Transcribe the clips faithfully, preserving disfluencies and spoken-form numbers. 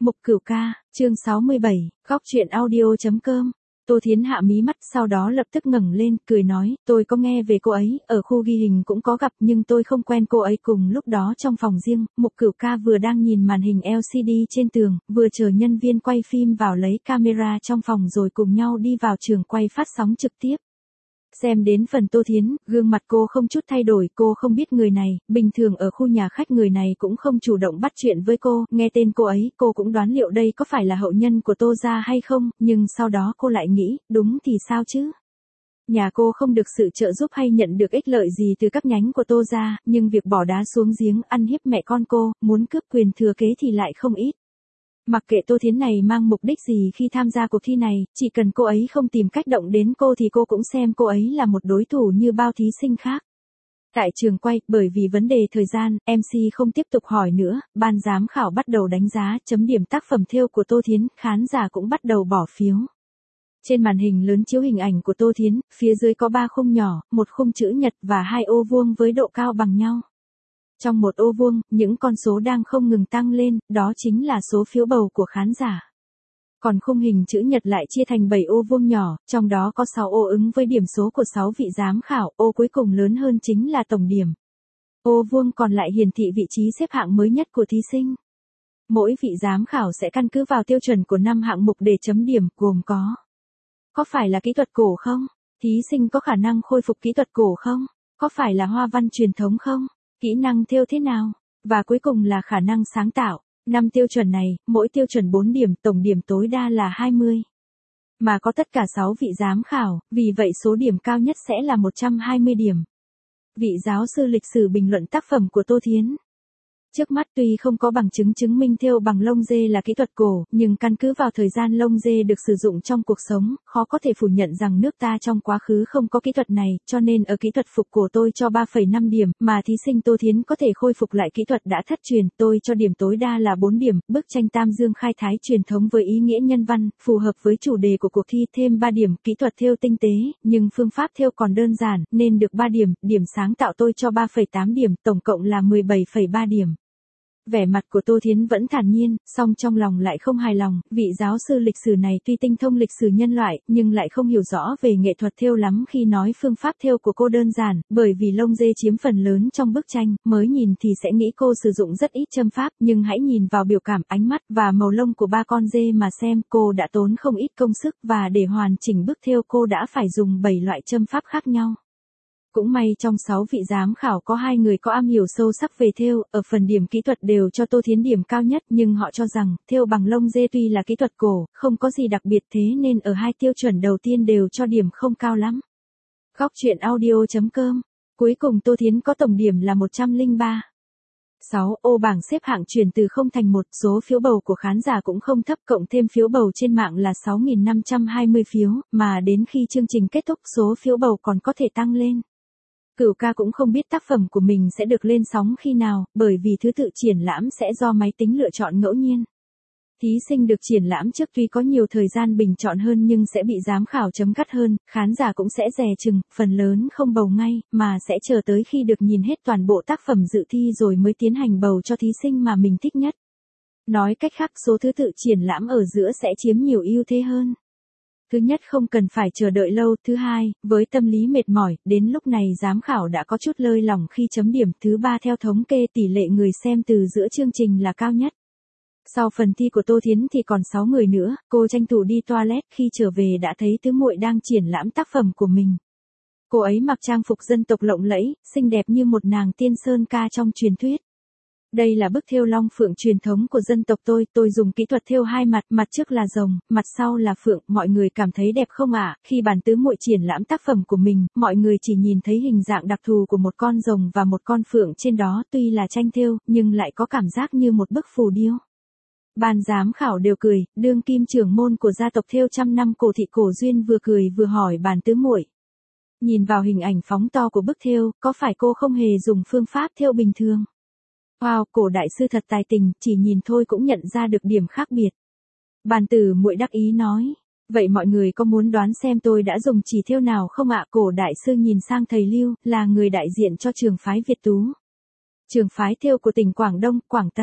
Mục Cửu Ca, chương sáu mươi bảy, góc truyện audio.com. Tô Thiến hạ mí mắt sau đó lập tức ngẩng lên, cười nói, tôi có nghe về cô ấy, ở khu ghi hình cũng có gặp nhưng tôi không quen cô ấy. Cùng lúc đó trong phòng riêng, Mục Cửu Ca vừa đang nhìn màn hình lờ xê đê trên tường, vừa chờ nhân viên quay phim vào lấy camera trong phòng rồi cùng nhau đi vào trường quay phát sóng trực tiếp. Xem đến phần Tô Thiến, gương mặt cô không chút thay đổi, cô không biết người này, bình thường ở khu nhà khách người này cũng không chủ động bắt chuyện với cô, nghe tên cô ấy, cô cũng đoán liệu đây có phải là hậu nhân của Tô gia hay không, nhưng sau đó cô lại nghĩ, đúng thì sao chứ? Nhà cô không được sự trợ giúp hay nhận được ích lợi gì từ các nhánh của Tô gia, nhưng việc bỏ đá xuống giếng ăn hiếp mẹ con cô, muốn cướp quyền thừa kế thì lại không ít. Mặc kệ Tô Thiến này mang mục đích gì khi tham gia cuộc thi này, chỉ cần cô ấy không tìm cách động đến cô thì cô cũng xem cô ấy là một đối thủ như bao thí sinh khác. Tại trường quay, bởi vì vấn đề thời gian, em xê không tiếp tục hỏi nữa, ban giám khảo bắt đầu đánh giá, chấm điểm tác phẩm thêu của Tô Thiến, khán giả cũng bắt đầu bỏ phiếu. Trên màn hình lớn chiếu hình ảnh của Tô Thiến, phía dưới có ba khung nhỏ, một khung chữ nhật và hai ô vuông với độ cao bằng nhau. Trong một ô vuông, những con số đang không ngừng tăng lên, đó chính là số phiếu bầu của khán giả. Còn khung hình chữ nhật lại chia thành bảy ô vuông nhỏ, trong đó có sáu ô ứng với điểm số của sáu vị giám khảo, ô cuối cùng lớn hơn chính là tổng điểm. Ô vuông còn lại hiển thị vị trí xếp hạng mới nhất của thí sinh. Mỗi vị giám khảo sẽ căn cứ vào tiêu chuẩn của năm hạng mục để chấm điểm, gồm có: có phải là kỹ thuật cổ không? Thí sinh có khả năng khôi phục kỹ thuật cổ không? Có phải là hoa văn truyền thống không? Kỹ năng thêu thế nào? Và cuối cùng là khả năng sáng tạo. Năm tiêu chuẩn này, mỗi tiêu chuẩn bốn điểm, tổng điểm tối đa là hai mươi. Mà có tất cả sáu vị giám khảo, vì vậy số điểm cao nhất sẽ là một trăm hai mươi điểm. Vị giáo sư lịch sử bình luận tác phẩm của Tô Thiến. Trước mắt tuy không có bằng chứng chứng minh thêu bằng lông dê là kỹ thuật cổ, nhưng căn cứ vào thời gian lông dê được sử dụng trong cuộc sống, khó có thể phủ nhận rằng nước ta trong quá khứ không có kỹ thuật này, cho nên ở kỹ thuật phục cổ tôi cho ba phẩy năm điểm, mà thí sinh Tô Thiến có thể khôi phục lại kỹ thuật đã thất truyền, tôi cho điểm tối đa là bốn điểm. Bức tranh Tam Dương khai thái truyền thống với ý nghĩa nhân văn, phù hợp với chủ đề của cuộc thi, thêm ba điểm. Kỹ thuật thêu tinh tế, nhưng phương pháp thêu còn đơn giản, nên được ba điểm. Điểm sáng tạo tôi cho ba phẩy tám điểm, tổng cộng là mười bảy phẩy ba điểm. Vẻ mặt của Tô Thiến vẫn thản nhiên, song trong lòng lại không hài lòng, vị giáo sư lịch sử này tuy tinh thông lịch sử nhân loại, nhưng lại không hiểu rõ về nghệ thuật thêu lắm khi nói phương pháp thêu của cô đơn giản, bởi vì lông dê chiếm phần lớn trong bức tranh, mới nhìn thì sẽ nghĩ cô sử dụng rất ít châm pháp, nhưng hãy nhìn vào biểu cảm, ánh mắt và màu lông của ba con dê mà xem, cô đã tốn không ít công sức và để hoàn chỉnh bức thêu cô đã phải dùng bảy loại châm pháp khác nhau. Cũng may trong sáu vị giám khảo có hai người có am hiểu sâu sắc về thêu, ở phần điểm kỹ thuật đều cho Tô Thiến điểm cao nhất, nhưng họ cho rằng, thêu bằng lông dê tuy là kỹ thuật cổ, không có gì đặc biệt, thế nên ở hai tiêu chuẩn đầu tiên đều cho điểm không cao lắm. Góc truyện audio.com. Cuối cùng Tô Thiến có tổng điểm là một trăm lẻ ba. sáu. Ô bảng xếp hạng chuyển từ không thành một, số phiếu bầu của khán giả cũng không thấp, cộng thêm phiếu bầu trên mạng là sáu nghìn năm trăm hai mươi phiếu, mà đến khi chương trình kết thúc số phiếu bầu còn có thể tăng lên. Cửu Ca cũng không biết tác phẩm của mình sẽ được lên sóng khi nào, bởi vì thứ tự triển lãm sẽ do máy tính lựa chọn ngẫu nhiên. Thí sinh được triển lãm trước tuy có nhiều thời gian bình chọn hơn nhưng sẽ bị giám khảo chấm gắt hơn, khán giả cũng sẽ dè chừng, phần lớn không bầu ngay, mà sẽ chờ tới khi được nhìn hết toàn bộ tác phẩm dự thi rồi mới tiến hành bầu cho thí sinh mà mình thích nhất. Nói cách khác, số thứ tự triển lãm ở giữa sẽ chiếm nhiều ưu thế hơn. Thứ nhất, không cần phải chờ đợi lâu. Thứ hai, với tâm lý mệt mỏi, đến lúc này giám khảo đã có chút lơi lỏng khi chấm điểm. Thứ ba, theo thống kê tỷ lệ người xem từ giữa chương trình là cao nhất. Sau phần thi của Tô Thiến thì còn sáu người nữa, cô tranh thủ đi toilet, khi trở về đã thấy tứ muội đang triển lãm tác phẩm của mình. Cô ấy mặc trang phục dân tộc lộng lẫy, xinh đẹp như một nàng tiên sơn ca trong truyền thuyết. Đây là bức thêu long phượng truyền thống của dân tộc tôi, tôi dùng kỹ thuật thêu hai mặt, mặt trước là rồng, mặt sau là phượng, mọi người cảm thấy đẹp không ạ? Khi bản tứ muội triển lãm tác phẩm của mình, mọi người chỉ nhìn thấy hình dạng đặc thù của một con rồng và một con phượng trên đó, tuy là tranh thêu, nhưng lại có cảm giác như một bức phù điêu. Ban giám khảo đều cười, đương kim trưởng môn của gia tộc thêu trăm năm Cổ Thị Cổ Duyên vừa cười vừa hỏi bản tứ muội. Nhìn vào hình ảnh phóng to của bức thêu, có phải cô không hề dùng phương pháp thêu bình thường? Wow, Cổ đại sư thật tài tình, chỉ nhìn thôi cũng nhận ra được điểm khác biệt. Bàn tử muội đắc ý nói, vậy mọi người có muốn đoán xem tôi đã dùng chỉ thêu nào không ạ? Cổ đại sư nhìn sang thầy Lưu, là người đại diện cho trường phái Việt Tú. Trường phái thêu của tỉnh Quảng Đông, Quảng Tây.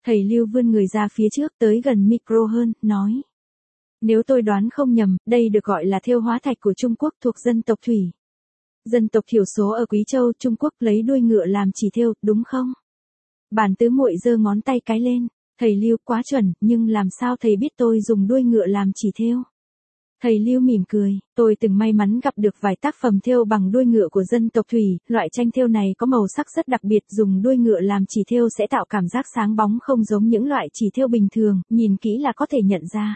Thầy Lưu vươn người ra phía trước tới gần micro hơn, nói. Nếu tôi đoán không nhầm, đây được gọi là thêu hóa thạch của Trung Quốc thuộc dân tộc Thủy. Dân tộc thiểu số ở Quý Châu, Trung Quốc lấy đuôi ngựa làm chỉ thêu, đúng không? Bản tứ muội giơ ngón tay cái lên. Thầy Lưu quá chuẩn, nhưng làm sao thầy biết tôi dùng đuôi ngựa làm chỉ thêu? Thầy Lưu mỉm cười, tôi từng may mắn gặp được vài tác phẩm thêu bằng đuôi ngựa của dân tộc Thủy, loại tranh thêu này có màu sắc rất đặc biệt, dùng đuôi ngựa làm chỉ thêu sẽ tạo cảm giác sáng bóng không giống những loại chỉ thêu bình thường, nhìn kỹ là có thể nhận ra.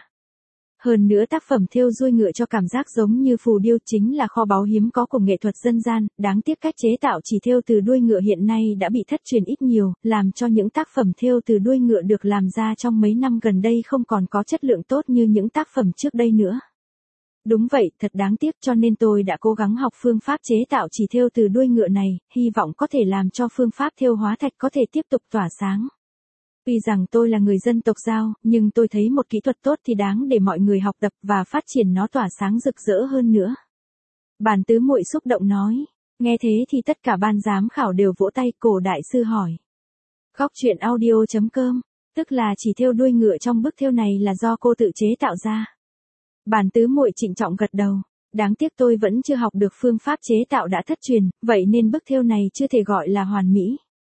Hơn nữa tác phẩm thêu đuôi ngựa cho cảm giác giống như phù điêu, chính là kho báu hiếm có của nghệ thuật dân gian, đáng tiếc cách chế tạo chỉ thêu từ đuôi ngựa hiện nay đã bị thất truyền ít nhiều, làm cho những tác phẩm thêu từ đuôi ngựa được làm ra trong mấy năm gần đây không còn có chất lượng tốt như những tác phẩm trước đây nữa. Đúng vậy, thật đáng tiếc, cho nên tôi đã cố gắng học phương pháp chế tạo chỉ thêu từ đuôi ngựa này, hy vọng có thể làm cho phương pháp thêu hóa thạch có thể tiếp tục tỏa sáng. Tuy rằng tôi là người dân tộc Dao, nhưng tôi thấy một kỹ thuật tốt thì đáng để mọi người học tập và phát triển nó tỏa sáng rực rỡ hơn nữa. Bản tứ muội xúc động nói. Nghe thế thì tất cả ban giám khảo đều vỗ tay. Cổ đại sư hỏi. Góc truyện audio chấm com, tức là chỉ thêu đuôi ngựa trong bức thêu này là do cô tự chế tạo ra. Bản tứ muội trịnh trọng gật đầu. Đáng tiếc tôi vẫn chưa học được phương pháp chế tạo đã thất truyền, vậy nên bức thêu này chưa thể gọi là hoàn mỹ.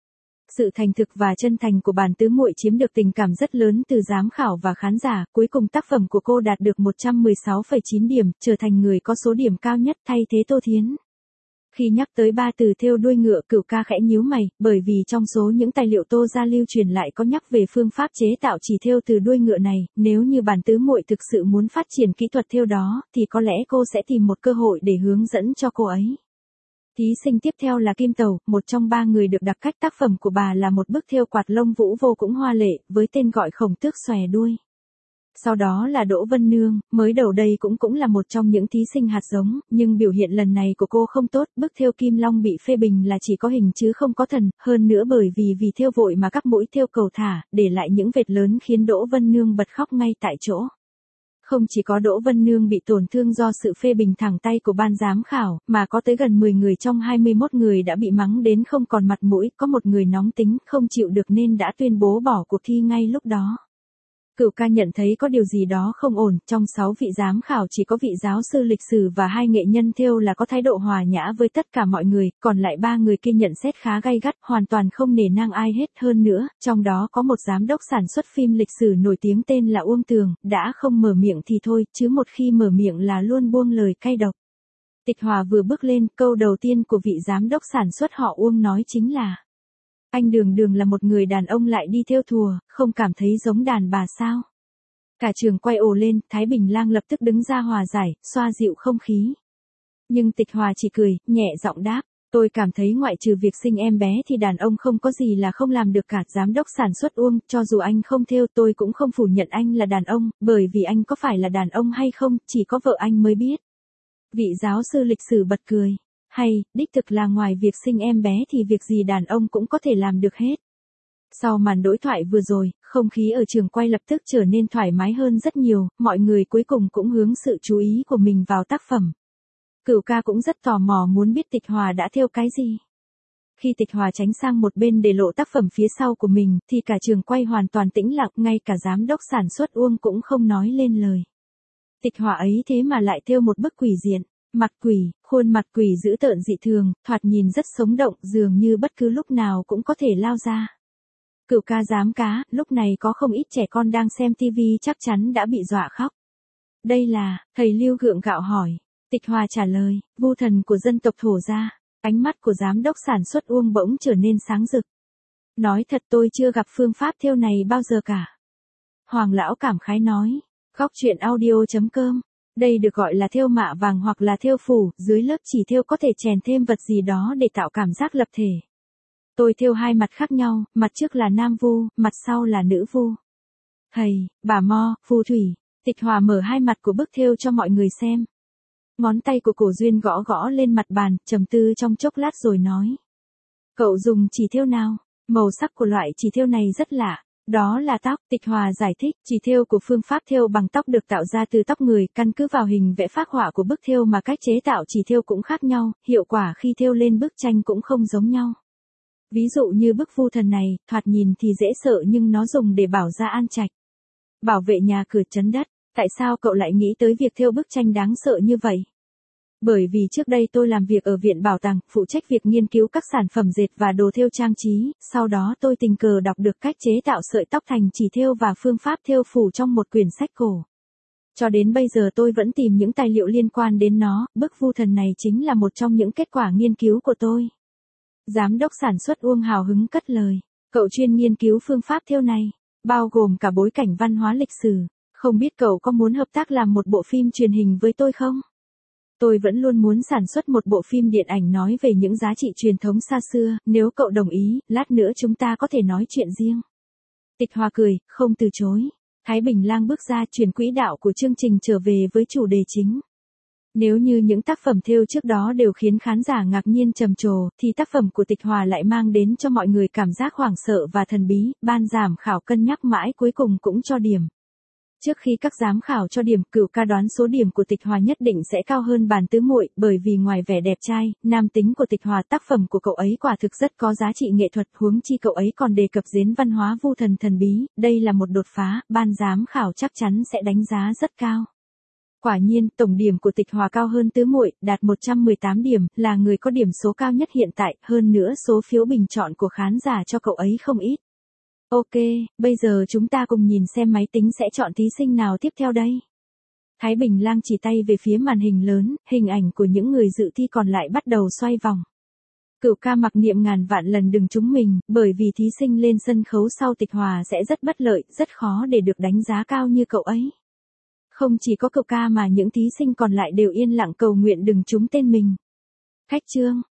Sự thành thực và chân thành của bản tứ muội chiếm được tình cảm rất lớn từ giám khảo và khán giả, cuối cùng tác phẩm của cô đạt được một trăm mười sáu phẩy chín điểm, trở thành người có số điểm cao nhất thay thế Tô Thiến. Khi nhắc tới ba từ thêu đuôi ngựa, Cửu Ca khẽ nhíu mày, bởi vì trong số những tài liệu Tô gia lưu truyền lại có nhắc về phương pháp chế tạo chỉ thêu từ đuôi ngựa này, nếu như bản tứ muội thực sự muốn phát triển kỹ thuật thêu đó, thì có lẽ cô sẽ tìm một cơ hội để hướng dẫn cho cô ấy. Thí sinh tiếp theo là Kim Tẩu, một trong ba người được đặc cách, tác phẩm của bà là một bức thêu quạt lông vũ vô cũng hoa lệ, với tên gọi Khổng Tước xòe đuôi. Sau đó là Đỗ Vân Nương, mới đầu đây cũng cũng là một trong những thí sinh hạt giống, nhưng biểu hiện lần này của cô không tốt, bức thêu Kim Long bị phê bình là chỉ có hình chứ không có thần, hơn nữa bởi vì vì thêu vội mà các mũi thêu cầu thả, để lại những vệt lớn khiến Đỗ Vân Nương bật khóc ngay tại chỗ. Không chỉ có Đỗ Vân Nương bị tổn thương do sự phê bình thẳng tay của ban giám khảo, mà có tới gần mười người trong hai mươi mốt người đã bị mắng đến không còn mặt mũi, có một người nóng tính, không chịu được nên đã tuyên bố bỏ cuộc thi ngay lúc đó. Cửu Ca nhận thấy có điều gì đó không ổn, trong sáu vị giám khảo chỉ có vị giáo sư lịch sử và hai nghệ nhân thêu là có thái độ hòa nhã với tất cả mọi người, còn lại ba người kia nhận xét khá gay gắt, hoàn toàn không nể nang ai hết. Hơn nữa, trong đó có một giám đốc sản xuất phim lịch sử nổi tiếng tên là Uông Tường, đã không mở miệng thì thôi, chứ một khi mở miệng là luôn buông lời cay độc. Tịch Hòa vừa bước lên, câu đầu tiên của vị giám đốc sản xuất họ Uông nói chính là: anh Đường Đường là một người đàn ông lại đi thêu thùa, không cảm thấy giống đàn bà sao? Cả trường quay ồ lên, Thái Bình Lang lập tức đứng ra hòa giải, xoa dịu không khí. Nhưng Tịch Hòa chỉ cười, nhẹ giọng đáp, tôi cảm thấy ngoại trừ việc sinh em bé thì đàn ông không có gì là không làm được cả. Giám đốc sản xuất Uông, cho dù anh không thêu tôi cũng không phủ nhận anh là đàn ông, bởi vì anh có phải là đàn ông hay không, chỉ có vợ anh mới biết. Vị giáo sư lịch sử bật cười. Hay, đích thực là ngoài việc sinh em bé thì việc gì đàn ông cũng có thể làm được hết. Sau màn đối thoại vừa rồi, không khí ở trường quay lập tức trở nên thoải mái hơn rất nhiều, mọi người cuối cùng cũng hướng sự chú ý của mình vào tác phẩm. Cửu Ca cũng rất tò mò muốn biết Tịch Hòa đã thêu cái gì. Khi Tịch Hòa tránh sang một bên để lộ tác phẩm phía sau của mình, thì cả trường quay hoàn toàn tĩnh lặng, ngay cả giám đốc sản xuất Uông cũng không nói lên lời. Tịch Hòa ấy thế mà lại thêu một bức quỷ diện. Mặt quỷ, khuôn mặt quỷ dữ tợn dị thường, thoạt nhìn rất sống động, dường như bất cứ lúc nào cũng có thể lao ra. Cửu Ca giám cá, lúc này có không ít trẻ con đang xem tivi chắc chắn đã bị dọa khóc. Đây là, thầy Lưu gượng gạo hỏi. Tịch Hòa trả lời, vu thần của dân tộc Thổ gia. Ánh mắt của giám đốc sản xuất Uông bỗng trở nên sáng rực. Nói thật tôi chưa gặp phương pháp thêu này bao giờ cả. Hoàng lão cảm khái nói. Góc truyện audio chấm com. Đây được gọi là thêu mạ vàng hoặc là thêu phủ, dưới lớp chỉ thêu có thể chèn thêm vật gì đó để tạo cảm giác lập thể. Tôi thêu hai mặt khác nhau, mặt trước là nam vu, mặt sau là nữ vu. Thầy, bà Mo, phù thủy. Tịch Hòa mở hai mặt của bức thêu cho mọi người xem. Ngón tay của Cổ Duyên gõ gõ lên mặt bàn, trầm tư trong chốc lát rồi nói. Cậu dùng chỉ thêu nào? Màu sắc của loại chỉ thêu này rất lạ. Đó là tóc. Tịch Hòa giải thích, chỉ thêu của phương pháp thêu bằng tóc được tạo ra từ tóc người, căn cứ vào hình vẽ phác họa của bức thêu mà cách chế tạo chỉ thêu cũng khác nhau, hiệu quả khi thêu lên bức tranh cũng không giống nhau. Ví dụ như bức vu thần này, thoạt nhìn thì dễ sợ nhưng nó dùng để bảo ra an trạch, bảo vệ nhà cửa trấn đất. Tại sao cậu lại nghĩ tới việc thêu bức tranh đáng sợ như vậy? Bởi vì trước đây tôi làm việc ở viện bảo tàng, phụ trách việc nghiên cứu các sản phẩm dệt và đồ thêu trang trí, sau đó tôi tình cờ đọc được cách chế tạo sợi tóc thành chỉ thêu và phương pháp thêu phủ trong một quyển sách cổ. Cho đến bây giờ tôi vẫn tìm những tài liệu liên quan đến nó, bức vu thần này chính là một trong những kết quả nghiên cứu của tôi. Giám đốc sản xuất Uông hào hứng cất lời, cậu chuyên nghiên cứu phương pháp thêu này, bao gồm cả bối cảnh văn hóa lịch sử, không biết cậu có muốn hợp tác làm một bộ phim truyền hình với tôi không? Tôi vẫn luôn muốn sản xuất một bộ phim điện ảnh nói về những giá trị truyền thống xa xưa, nếu cậu đồng ý, lát nữa chúng ta có thể nói chuyện riêng. Tịch Hòa cười, không từ chối. Thái Bình Lang bước ra, chuyển quỹ đạo của chương trình trở về với chủ đề chính. Nếu như những tác phẩm thêu trước đó đều khiến khán giả ngạc nhiên trầm trồ, thì tác phẩm của Tịch Hòa lại mang đến cho mọi người cảm giác hoảng sợ và thần bí, ban giám khảo cân nhắc mãi cuối cùng cũng cho điểm. Trước khi các giám khảo cho điểm, Cửu Ca đoán số điểm của Tịch Hòa nhất định sẽ cao hơn Bàn Tứ Muội, bởi vì ngoài vẻ đẹp trai, nam tính của Tịch Hòa, tác phẩm của cậu ấy quả thực rất có giá trị nghệ thuật, huống chi cậu ấy còn đề cập đến văn hóa vu thần thần bí, đây là một đột phá, ban giám khảo chắc chắn sẽ đánh giá rất cao. Quả nhiên, tổng điểm của Tịch Hòa cao hơn Tứ Muội, đạt một trăm mười tám điểm, là người có điểm số cao nhất hiện tại, hơn nữa số phiếu bình chọn của khán giả cho cậu ấy không ít. Ok, bây giờ chúng ta cùng nhìn xem máy tính sẽ chọn thí sinh nào tiếp theo đây. Thái Bình Lang chỉ tay về phía màn hình lớn, hình ảnh của những người dự thi còn lại bắt đầu xoay vòng. Cửu Ca mặc niệm ngàn vạn lần đừng trúng mình, bởi vì thí sinh lên sân khấu sau Tịch Hòa sẽ rất bất lợi, rất khó để được đánh giá cao như cậu ấy. Không chỉ có Cửu Ca mà những thí sinh còn lại đều yên lặng cầu nguyện đừng trúng tên mình. Khách trương,